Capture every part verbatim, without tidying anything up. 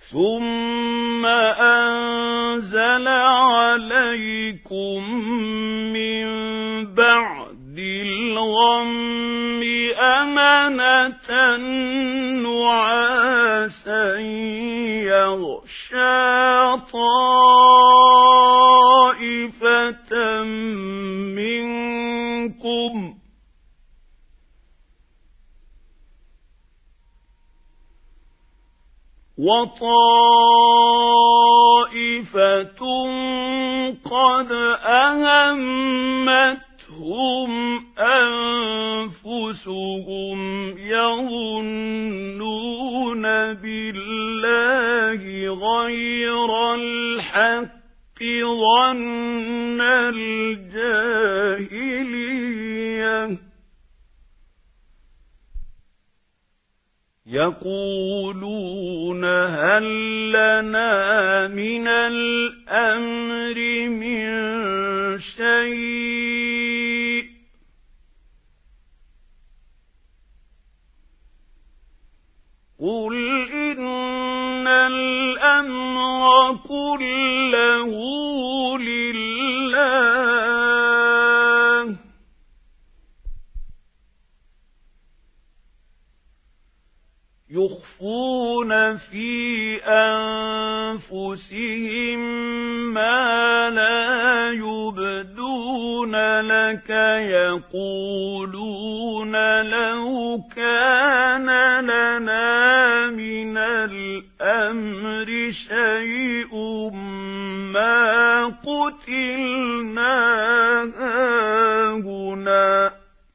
ثُمَّ أَنزَلَ عَلَيْكُم مِّن بَعْدِ الْغَمِّ أَمَنَةً نُّعَاسًا يَغْشَىٰ طَائِفَةً مِّنكُمْ وَطَائِفَةٌ قَدْ أَهَمَّتْهُمْ أَنفُسُهُمْ يَظُنُّونَ بِاللَّهِ غَيْرَ الْحَقِّ ظَنَّ الْجَاهِلِيَّةِ يَقُولُونَ هَل لَّنَا مِنَ الْأَمْرِ مِن شَيْءٍ قُلْ إِنَّ الْأَمْرَ كُلَّهُ لِلَّهِ يُخْفُونَ فِي أَنفُسِهِم مَّا لَا يُبْدُونَ لَكَ يَقُولُونَ لَوْ كَانَ لَنَا مِنَ الْأَمْرِ شَيْءٌ مَّا قُتِلْنَا هَاهُنَا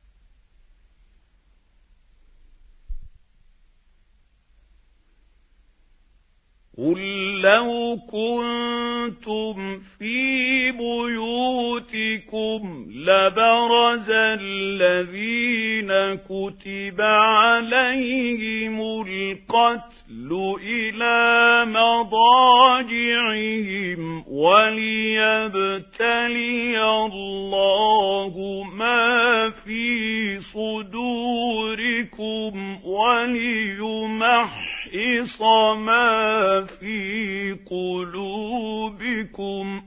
قُل لَّوْ كُنتُمْ فِي بُيُوتِكُمْ لَبَرَزَ الَّذِينَ كُتِبَ عَلَيْهِمُ الْقَتْلُ إِلَىٰ مَضَاجِعِهِمْ وَلِيَبْتَلِيَ اللَّهُ مَا فِي صُدُورِكُمْ وَلِيُمَحِّصَ مَا فِي قُلُوبِكُمْ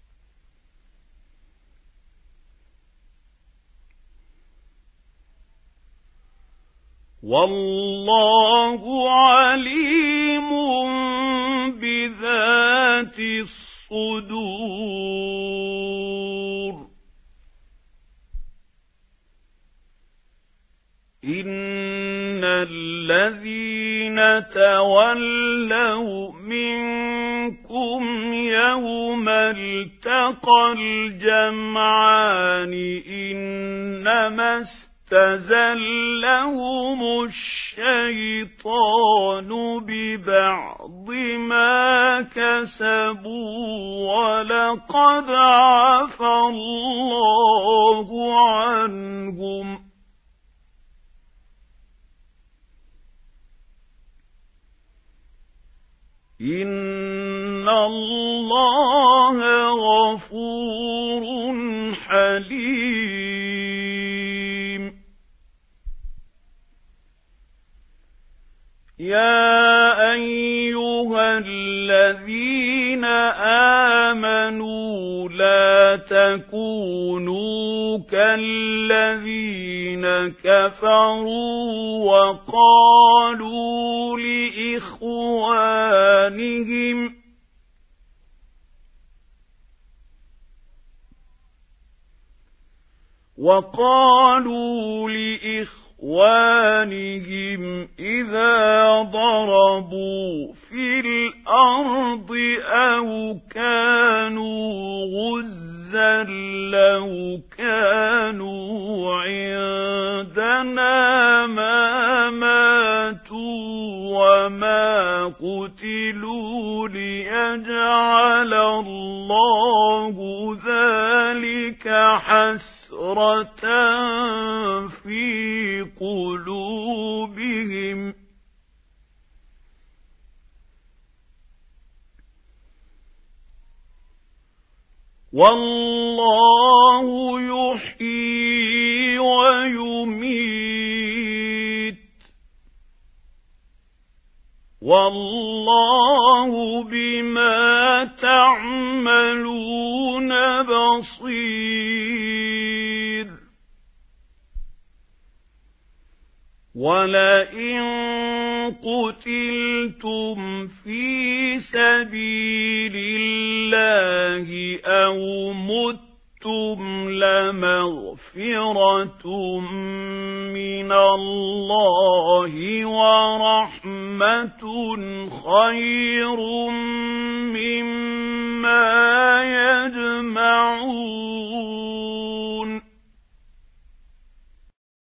وَاللَّهُ عَلِيمٌ بِذَاتِ الصُّدُورِ إِنَّ الَّذِينَ تَوَلَّوْا مِنكُمْ يَوْمَ الْتَقَى الْجَمْعَانِ إِنَّمَا اسْتَزَلَّهُمُ الشَّيْطَانُ بِبَعْضِ مَا كَسَبُوا وَلَقَدْ عَفَا اللَّهُ عَنْهُمْ إِنَّ اللَّهَ غَفُورٌ حَلِيمٌ يَا أَيُّهَا الَّذِينَ آمَنُوا لَا تَكُونُوا كَالَّذِينَ كَفَرُوا وَقَالُوا لِإِخْوَانِهِمْ وَقَالُوا لِإِخْوَانِهِمْ إِذَا ضَرَبُوا فِي الْأَرْضِ أَوْ كَانُوا غُزًّى لَّوْ كَانُوا عِندَنَا مَا مَاتُوا وَمَا قُتِلُوا لِيَجْعَلَ اللَّهُ ذَلِكَ حَسْرَةً فِي قُلُوبِهِمْ وَاللَّهُ يُحْيِي وَيُمِيتُ والله بما تعملون بصير ولئن قتلتم في سبيل الله أو متم لمغفرة من الله ورحمة خير مما